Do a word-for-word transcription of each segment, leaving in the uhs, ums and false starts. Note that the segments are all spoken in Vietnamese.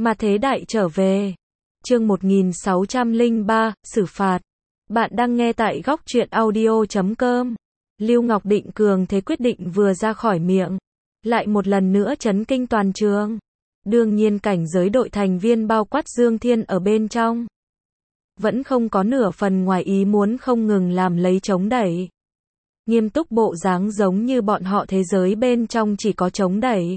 Mà thế đại trở về. Chương một nghìn sáu trăm lẻ ba, xử phạt. Bạn đang nghe tại góc truyện audio chấm com. Lưu Ngọc Định cường thế quyết định vừa ra khỏi miệng, lại một lần nữa chấn kinh toàn trường. Đương nhiên cảnh giới đội thành viên bao quát Dương Thiên ở bên trong, vẫn không có nửa phần ngoài ý muốn, không ngừng làm lấy chống đẩy. Nghiêm túc bộ dáng giống như bọn họ thế giới bên trong chỉ có chống đẩy.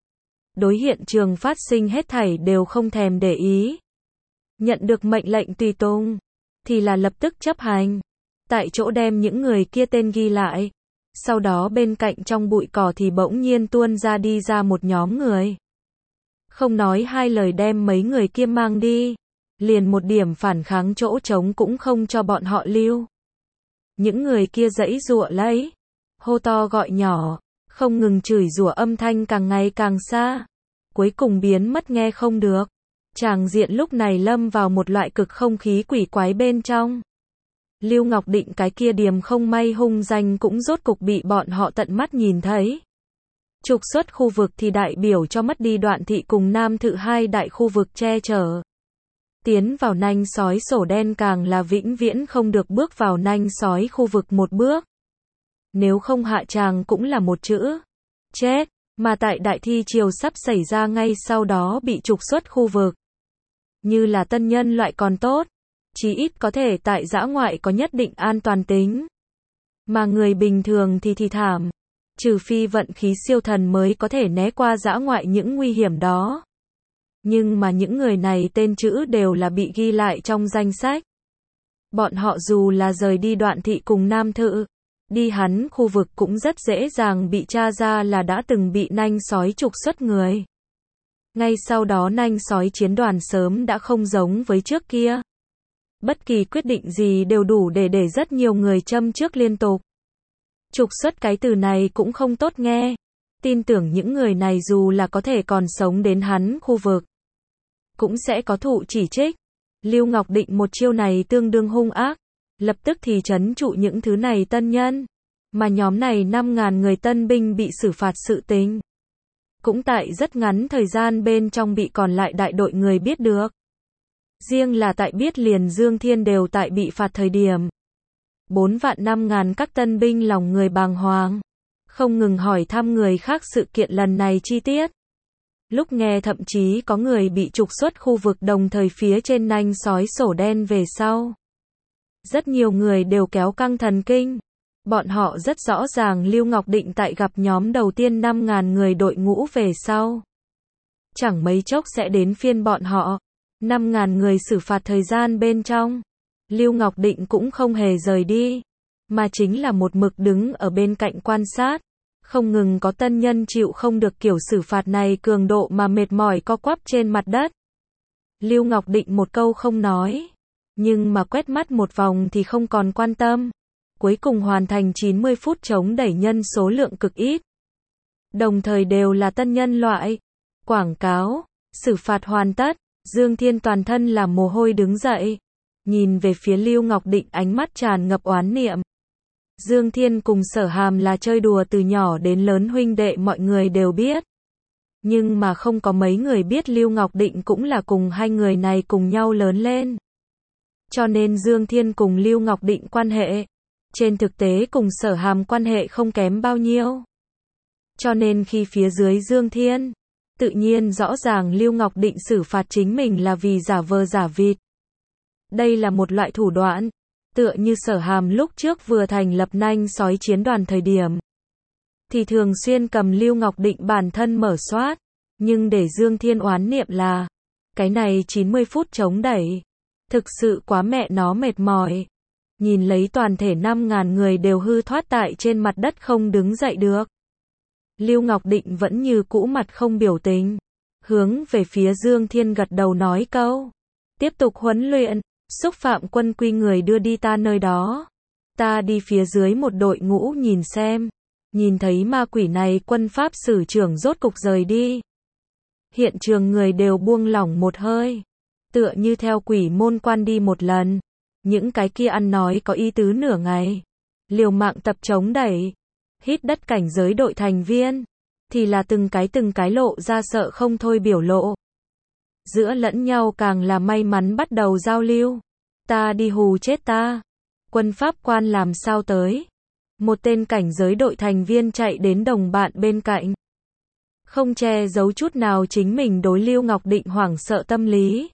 Đối hiện trường phát sinh hết thảy đều không thèm để ý. Nhận được mệnh lệnh tùy tùng, thì là lập tức chấp hành. Tại chỗ đem những người kia tên ghi lại. Sau đó bên cạnh trong bụi cỏ thì bỗng nhiên tuôn ra đi ra một nhóm người. Không nói hai lời đem mấy người kia mang đi. Liền một điểm phản kháng chỗ trống cũng không cho bọn họ lưu. Những người kia giãy giụa lấy, hô to gọi nhỏ, không ngừng chửi rủa, âm thanh càng ngày càng xa, cuối cùng biến mất nghe không được. Tràng diện lúc này lâm vào một loại cực không khí quỷ quái bên trong. Lưu Ngọc Định cái kia điềm không may hung danh cũng rốt cục bị bọn họ tận mắt nhìn thấy. Trục xuất khu vực thì đại biểu cho mất đi Đoạn Thị cùng Nam Thự hai đại khu vực che chở. Tiến vào nanh sói sổ đen càng là vĩnh viễn không được bước vào nanh sói khu vực một bước. Nếu không hạ tràng cũng là một chữ chết, mà tại đại thi triều sắp xảy ra ngay sau đó bị trục xuất khu vực. Như là tân nhân loại còn tốt, chí ít có thể tại dã ngoại có nhất định an toàn tính. Mà người bình thường thì thì thảm, trừ phi vận khí siêu thần mới có thể né qua dã ngoại những nguy hiểm đó. Nhưng mà những người này tên chữ đều là bị ghi lại trong danh sách. Bọn họ dù là rời đi Đoạn Thị cùng Nam Thự, đi hắn khu vực cũng rất dễ dàng bị tra ra là đã từng bị nanh sói trục xuất người. Ngay sau đó nanh sói chiến đoàn sớm đã không giống với trước kia. Bất kỳ quyết định gì đều đủ để để rất nhiều người châm chước liên tục. Trục xuất cái từ này cũng không tốt nghe. Tin tưởng những người này dù là có thể còn sống đến hắn khu vực, cũng sẽ có thụ chỉ trích. Lưu Ngọc Định một chiêu này tương đương hung ác, lập tức thì trấn trụ những thứ này tân nhân. Mà nhóm này năm ngàn người tân binh bị xử phạt sự tình, cũng tại rất ngắn thời gian bên trong bị còn lại đại đội người biết được. Riêng là tại biết liền Dương Thiên đều tại bị phạt thời điểm. Bốn vạn năm ngàn các tân binh lòng người bàng hoàng, không ngừng hỏi thăm người khác sự kiện lần này chi tiết. Lúc nghe thậm chí có người bị trục xuất khu vực đồng thời phía trên nanh sói sổ đen về sau. Rất nhiều người đều kéo căng thần kinh. Bọn họ rất rõ ràng Lưu Ngọc Định tại gặp nhóm đầu tiên năm ngàn người đội ngũ về sau, chẳng mấy chốc sẽ đến phiên bọn họ. năm ngàn người xử phạt thời gian bên trong, Lưu Ngọc Định cũng không hề rời đi, mà chính là một mực đứng ở bên cạnh quan sát. Không ngừng có tân nhân chịu không được kiểu xử phạt này cường độ mà mệt mỏi co quắp trên mặt đất. Lưu Ngọc Định một câu không nói, nhưng mà quét mắt một vòng thì không còn quan tâm. Cuối cùng hoàn thành chín mươi phút chống đẩy nhân số lượng cực ít. Đồng thời đều là tân nhân loại. Quảng cáo, xử phạt hoàn tất, Dương Thiên toàn thân làm mồ hôi đứng dậy. Nhìn về phía Lưu Ngọc Định ánh mắt tràn ngập oán niệm. Dương Thiên cùng Sở Hàm là chơi đùa từ nhỏ đến lớn huynh đệ mọi người đều biết. Nhưng mà không có mấy người biết Lưu Ngọc Định cũng là cùng hai người này cùng nhau lớn lên. Cho nên Dương Thiên cùng Lưu Ngọc Định quan hệ, trên thực tế cùng Sở Hàm quan hệ không kém bao nhiêu. Cho nên khi phía dưới Dương Thiên, tự nhiên rõ ràng Lưu Ngọc Định xử phạt chính mình là vì giả vờ giả vịt. Đây là một loại thủ đoạn, tựa như Sở Hàm lúc trước vừa thành lập nanh sói chiến đoàn thời điểm, thì thường xuyên cầm Lưu Ngọc Định bản thân mở soát, nhưng để Dương Thiên oán niệm là, cái này chín mươi phút chống đẩy, thực sự quá mẹ nó mệt mỏi. Nhìn lấy toàn thể năm ngàn người đều hư thoát tại trên mặt đất không đứng dậy được. Lưu Ngọc Định vẫn như cũ mặt không biểu tình, hướng về phía Dương Thiên gật đầu nói câu, tiếp tục huấn luyện, xúc phạm quân quy người đưa đi ta nơi đó. Ta đi phía dưới một đội ngũ nhìn xem. Nhìn thấy ma quỷ này quân pháp sử trưởng rốt cục rời đi. Hiện trường người đều buông lỏng một hơi. Tựa như theo quỷ môn quan đi một lần. Những cái kia ăn nói có ý tứ nửa ngày, liều mạng tập chống đẩy, hít đất cảnh giới đội thành viên, thì là từng cái từng cái lộ ra sợ không thôi biểu lộ. giữa lẫn nhau càng là may mắn bắt đầu giao lưu. Ta đi hù chết ta. Quân pháp quan làm sao tới? Một tên cảnh giới đội thành viên chạy đến đồng bạn bên cạnh. Không che giấu chút nào chính mình đối Lưu Ngọc Định hoảng sợ tâm lý.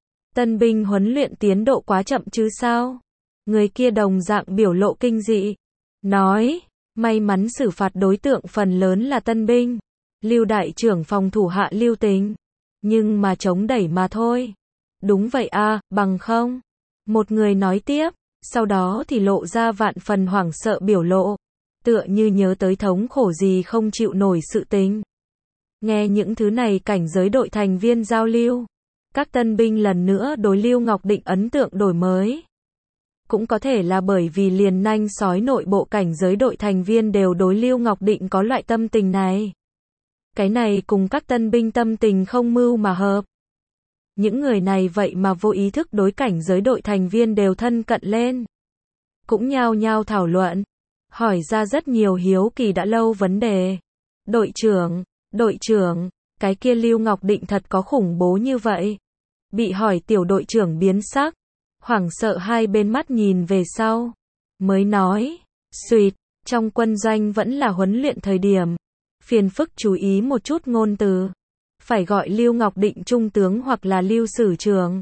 Tân binh huấn luyện tiến độ quá chậm chứ sao? Người kia đồng dạng biểu lộ kinh dị. Nói, may mắn xử phạt đối tượng phần lớn là tân binh. Lưu đại trưởng phòng thủ hạ Lưu Tình. Nhưng mà chống đẩy mà thôi. Đúng vậy a, bằng không. Một người nói tiếp, sau đó thì lộ ra vạn phần hoảng sợ biểu lộ. Tựa như nhớ tới thống khổ gì không chịu nổi sự tình. Nghe những thứ này cảnh giới đội thành viên giao lưu. Các tân binh lần nữa đối Lưu Ngọc Định ấn tượng đổi mới. Cũng có thể là bởi vì liền nanh sói nội bộ cảnh giới đội thành viên đều đối Lưu Ngọc Định có loại tâm tình này. Cái này cùng các tân binh tâm tình không mưu mà hợp. Những người này vậy mà vô ý thức đối cảnh giới đội thành viên đều thân cận lên. Cũng nhao nhao thảo luận. Hỏi ra rất nhiều hiếu kỳ đã lâu vấn đề. Đội trưởng, đội trưởng, cái kia Lưu Ngọc Định thật có khủng bố như vậy. Bị hỏi tiểu đội trưởng biến sắc. Hoảng sợ hai bên mắt nhìn về sau. Mới nói, suýt, trong quân doanh vẫn là huấn luyện thời điểm. Phiền phức chú ý một chút ngôn từ. Phải gọi Lưu Ngọc Định trung tướng hoặc là Lưu sử trưởng.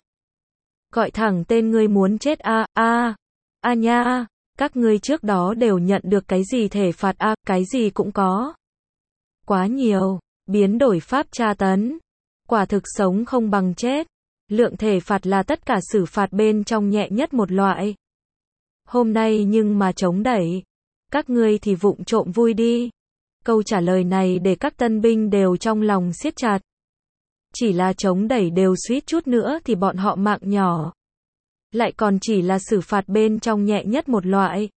Gọi thẳng tên ngươi muốn chết a a a nha, các ngươi trước đó đều nhận được cái gì thể phạt a, cái gì cũng có. Quá nhiều, biến đổi pháp tra tấn. Quả thực sống không bằng chết. Lượng thể phạt là tất cả xử phạt bên trong nhẹ nhất một loại. Hôm nay nhưng mà chống đẩy. Các ngươi thì vụng trộm vui đi. Câu trả lời này để các tân binh đều trong lòng siết chặt. Chỉ là chống đẩy đều suýt chút nữa thì bọn họ mạng nhỏ. Lại còn chỉ là xử phạt bên trong nhẹ nhất một loại.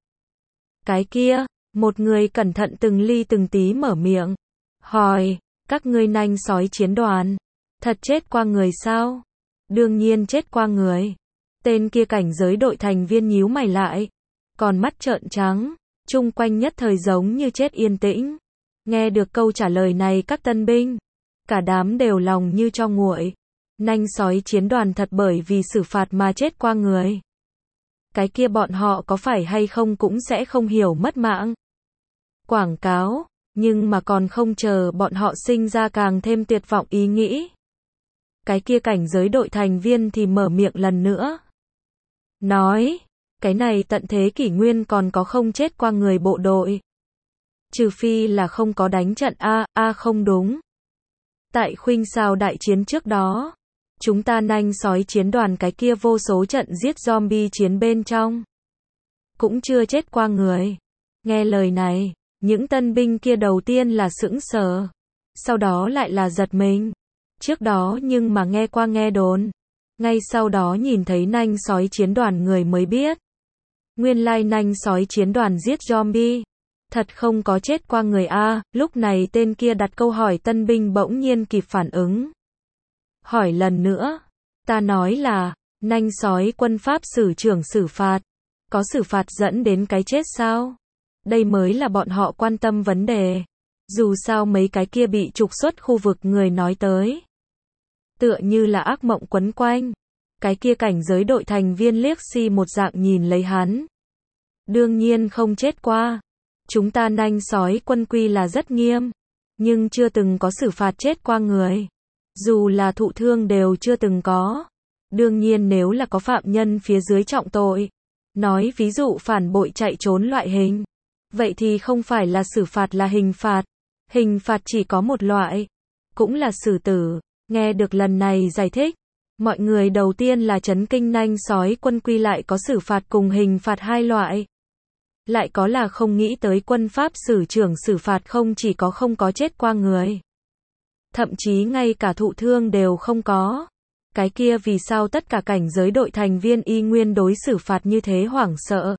Cái kia, một người cẩn thận từng ly từng tí mở miệng. Hỏi, các ngươi nanh sói chiến đoàn. Thật chết qua người sao? Đương nhiên chết qua người. Tên kia cảnh giới đội thành viên nhíu mày lại. Còn mắt trợn trắng. Chung quanh nhất thời giống như chết yên tĩnh. Nghe được câu trả lời này các tân binh. Cả đám đều lòng như cho nguội. Nanh sói chiến đoàn thật bởi vì xử phạt mà chết qua người. Cái kia bọn họ có phải hay không cũng sẽ không hiểu mất mạng. Quảng cáo. Nhưng mà còn không chờ bọn họ sinh ra càng thêm tuyệt vọng ý nghĩ. Cái kia cảnh giới đội thành viên thì mở miệng lần nữa. Nói, cái này tận thế kỷ nguyên còn có không chết qua người bộ đội. Trừ phi là không có đánh trận a, a không đúng. Tại khuynh sao đại chiến trước đó, chúng ta nanh sói chiến đoàn cái kia vô số trận giết zombie chiến bên trong. Cũng chưa chết qua người. Nghe lời này, những tân binh kia đầu tiên là sững sờ. Sau đó lại là giật mình. Trước đó nhưng mà nghe qua nghe đồn. Ngay sau đó nhìn thấy nanh sói chiến đoàn người mới biết. Nguyên lai nanh sói chiến đoàn giết zombie. Thật không có chết qua người a. Lúc này tên kia đặt câu hỏi tân binh bỗng nhiên kịp phản ứng. Hỏi lần nữa. Ta nói là, nanh sói quân pháp sử trưởng xử phạt. Có xử phạt dẫn đến cái chết sao? Đây mới là bọn họ quan tâm vấn đề. Dù sao mấy cái kia bị trục xuất khu vực người nói tới. Tựa như là ác mộng quấn quanh. Cái kia cảnh giới đội thành viên liếc xi một dạng nhìn lấy hắn. Đương nhiên không chết qua. Chúng ta nanh sói quân quy là rất nghiêm. Nhưng chưa từng có xử phạt chết qua người. Dù là thụ thương đều chưa từng có. Đương nhiên nếu là có phạm nhân phía dưới trọng tội. Nói ví dụ phản bội chạy trốn loại hình. Vậy thì không phải là xử phạt là hình phạt. Hình phạt chỉ có một loại. Cũng là xử tử. Nghe được lần này giải thích. Mọi người đầu tiên là chấn kinh nanh sói quân quy lại có xử phạt cùng hình phạt hai loại. Lại có là không nghĩ tới quân pháp sử trưởng xử phạt không chỉ có không có chết qua người. Thậm chí ngay cả thụ thương đều không có. Cái kia vì sao tất cả cảnh giới đội thành viên y nguyên đối xử phạt như thế hoảng sợ.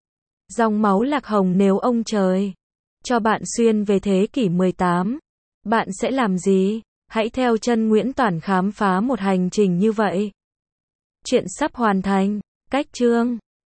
Dòng máu lạc hồng nếu ông trời cho bạn xuyên về thế kỷ mười tám, bạn sẽ làm gì? Hãy theo chân Nguyễn Toản khám phá một hành trình như vậy. Chuyện sắp hoàn thành. Cách chương